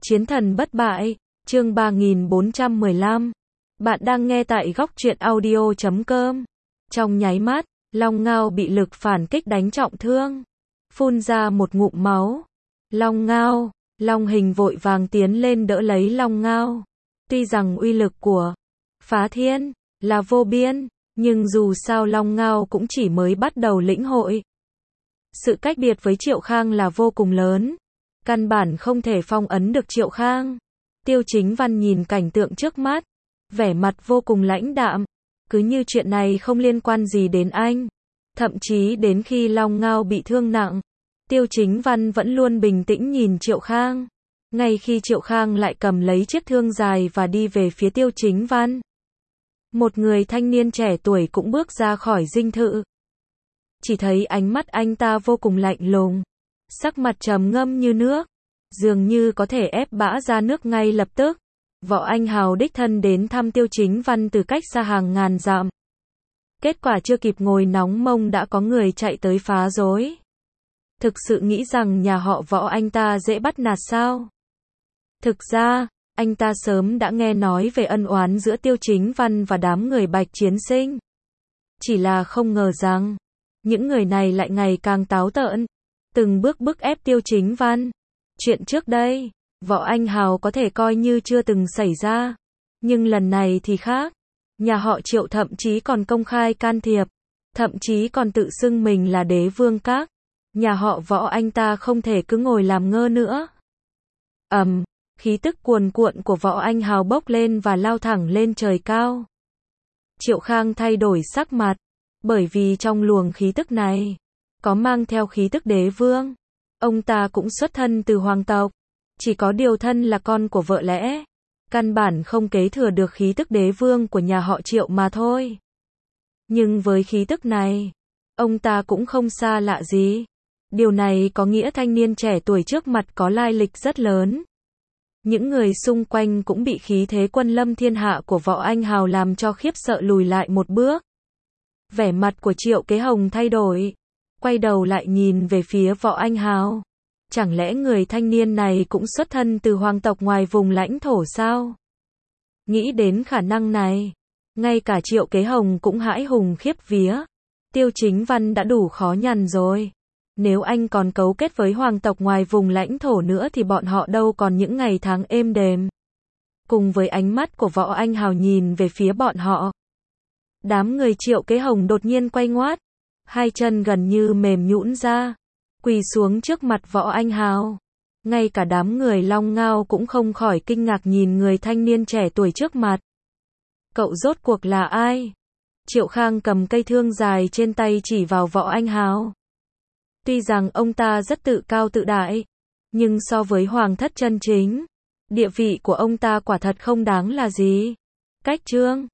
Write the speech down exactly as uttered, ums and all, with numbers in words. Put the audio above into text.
Chiến thần bất bại, chương ba nghìn bốn trăm mười lăm. Bạn đang nghe tại góc truyện audio chấm com. Trong nháy mắt, Long Ngao bị lực phản kích đánh trọng thương, phun ra một ngụm máu. Long Ngao, Long Hình vội vàng tiến lên đỡ lấy Long Ngao. Tuy rằng uy lực của Phá Thiên là vô biên, nhưng dù sao Long Ngao cũng chỉ mới bắt đầu lĩnh hội. Sự cách biệt với Triệu Khang là vô cùng lớn, căn bản không thể phong ấn được Triệu Khang. Tiêu Chính Văn nhìn cảnh tượng trước mắt, vẻ mặt vô cùng lãnh đạm, cứ như chuyện này không liên quan gì đến anh. Thậm chí đến khi Long Ngao bị thương nặng, Tiêu Chính Văn vẫn luôn bình tĩnh nhìn Triệu Khang. Ngay khi Triệu Khang lại cầm lấy chiếc thương dài và đi về phía Tiêu Chính Văn, một người thanh niên trẻ tuổi cũng bước ra khỏi dinh thự. Chỉ thấy ánh mắt anh ta vô cùng lạnh lùng, sắc mặt trầm ngâm như nước, dường như có thể ép bã ra nước ngay lập tức. Võ Anh Hào đích thân đến thăm Tiêu Chính Văn từ cách xa hàng ngàn dặm. Kết quả chưa kịp ngồi nóng mông đã có người chạy tới phá rối. Thực sự nghĩ rằng nhà họ Võ anh ta dễ bắt nạt sao? Thực ra, anh ta sớm đã nghe nói về ân oán giữa Tiêu Chính Văn và đám người Bạch Chiến Sinh. Chỉ là không ngờ rằng, những người này lại ngày càng táo tợn, từng bước bức ép Tiêu Chính Văn. Chuyện trước đây, Võ Anh Hào có thể coi như chưa từng xảy ra, nhưng lần này thì khác. Nhà họ Triệu thậm chí còn công khai can thiệp, thậm chí còn tự xưng mình là đế vương các. Nhà họ Võ anh ta không thể cứ ngồi làm ngơ nữa. Ầm, um, khí tức cuồn cuộn của Võ Anh Hào bốc lên và lao thẳng lên trời cao. Triệu Khang thay đổi sắc mặt, bởi vì trong luồng khí tức này, có mang theo khí tức đế vương. Ông ta cũng xuất thân từ hoàng tộc, chỉ có điều thân là con của vợ lẽ, căn bản không kế thừa được khí tức đế vương của nhà họ Triệu mà thôi. Nhưng với khí tức này, ông ta cũng không xa lạ gì. Điều này có nghĩa thanh niên trẻ tuổi trước mặt có lai lịch rất lớn. Những người xung quanh cũng bị khí thế quân lâm thiên hạ của Võ Anh Hào làm cho khiếp sợ lùi lại một bước. Vẻ mặt của Triệu Kế Hồng thay đổi, quay đầu lại nhìn về phía Võ Anh Hào. Chẳng lẽ người thanh niên này cũng xuất thân từ hoàng tộc ngoài vùng lãnh thổ sao? Nghĩ đến khả năng này, ngay cả Triệu Kế Hồng cũng hãi hùng khiếp vía. Tiêu Chính Văn đã đủ khó nhằn rồi. Nếu anh còn cấu kết với hoàng tộc ngoài vùng lãnh thổ nữa thì bọn họ đâu còn những ngày tháng êm đềm. Cùng với ánh mắt của Võ Anh Hào nhìn về phía bọn họ, đám người Triệu Kế Hồng đột nhiên quay ngoắt, hai chân gần như mềm nhũn ra, quỳ xuống trước mặt Võ Anh Hào. Ngay cả đám người Long Ngao cũng không khỏi kinh ngạc nhìn người thanh niên trẻ tuổi trước mặt. Cậu rốt cuộc là ai? Triệu Khang cầm cây thương dài trên tay chỉ vào Võ Anh Hào. Tuy rằng ông ta rất tự cao tự đại, nhưng so với hoàng thất chân chính, địa vị của ông ta quả thật không đáng là gì. Cách trương,